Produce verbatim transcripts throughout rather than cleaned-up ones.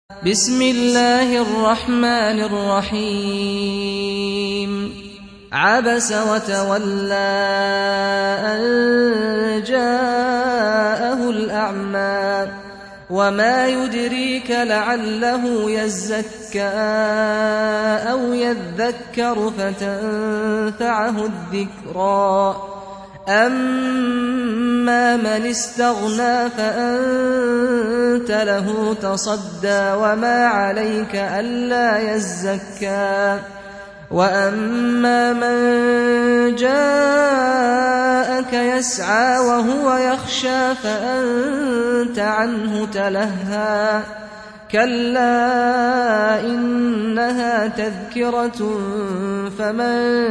بسم الله الرحمن الرحيم عبس وتولى أن جاءه الأعمى وما يدريك لعله يزكى أو يذكر فتنفعه الذكرى أما من استغنى فأنت له تصدى وما عليك ألا يزكى وأما من جاءك يسعى وهو يخشى فأنت عنه تلهى كلا إنها تذكرة فمن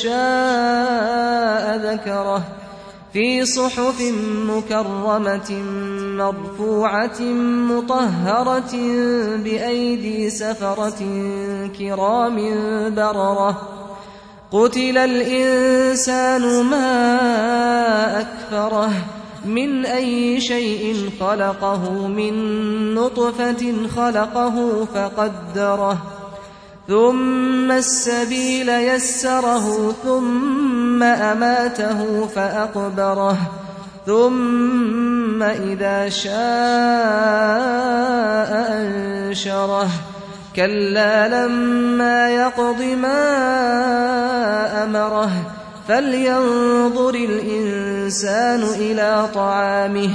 شاء ذكره في صحف مكرمة مرفوعة مطهرة بأيدي سفرة كرام بررة قتل الإنسان ما أكفره من أي شيء خلقه من نطفة خلقه فقدره ثم السبيل يسره ثم أماته فأقبره ثم إذا شاء أنشره كلا لما يقض ما أمره فلينظر الإنسان إلى طعامه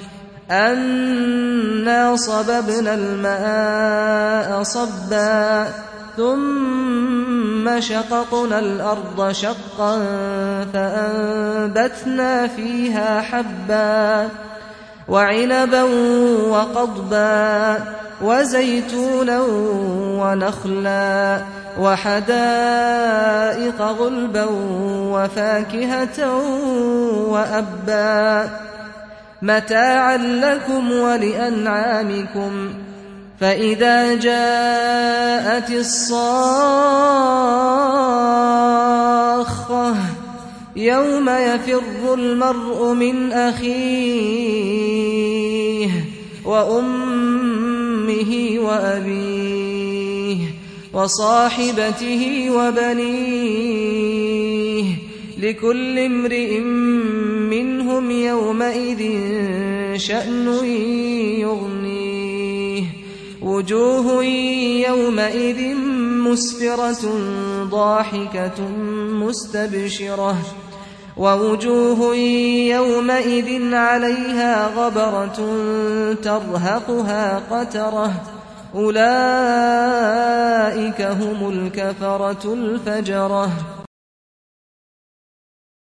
أنا صببنا الماء صبا ثم شققنا الأرض شقا فأنبتنا فيها حبا وعنبا وقضبا وزيتونا ونخلا وحدائق غلبا وفاكهة وأبا متاعا لكم ولأنعامكم فإذا جاءت الصاخة يوم يفر المرء من أخيه وأمه وأبيه وصاحبته وبنيه لكل امرئ منهم يومئذ شأن يغنيه وجوه يومئذ مسفرة ضاحكة مستبشرة ووجوه يومئذ عليها غبرة ترهقها قترة أولئك هم الكفرة الفجرة.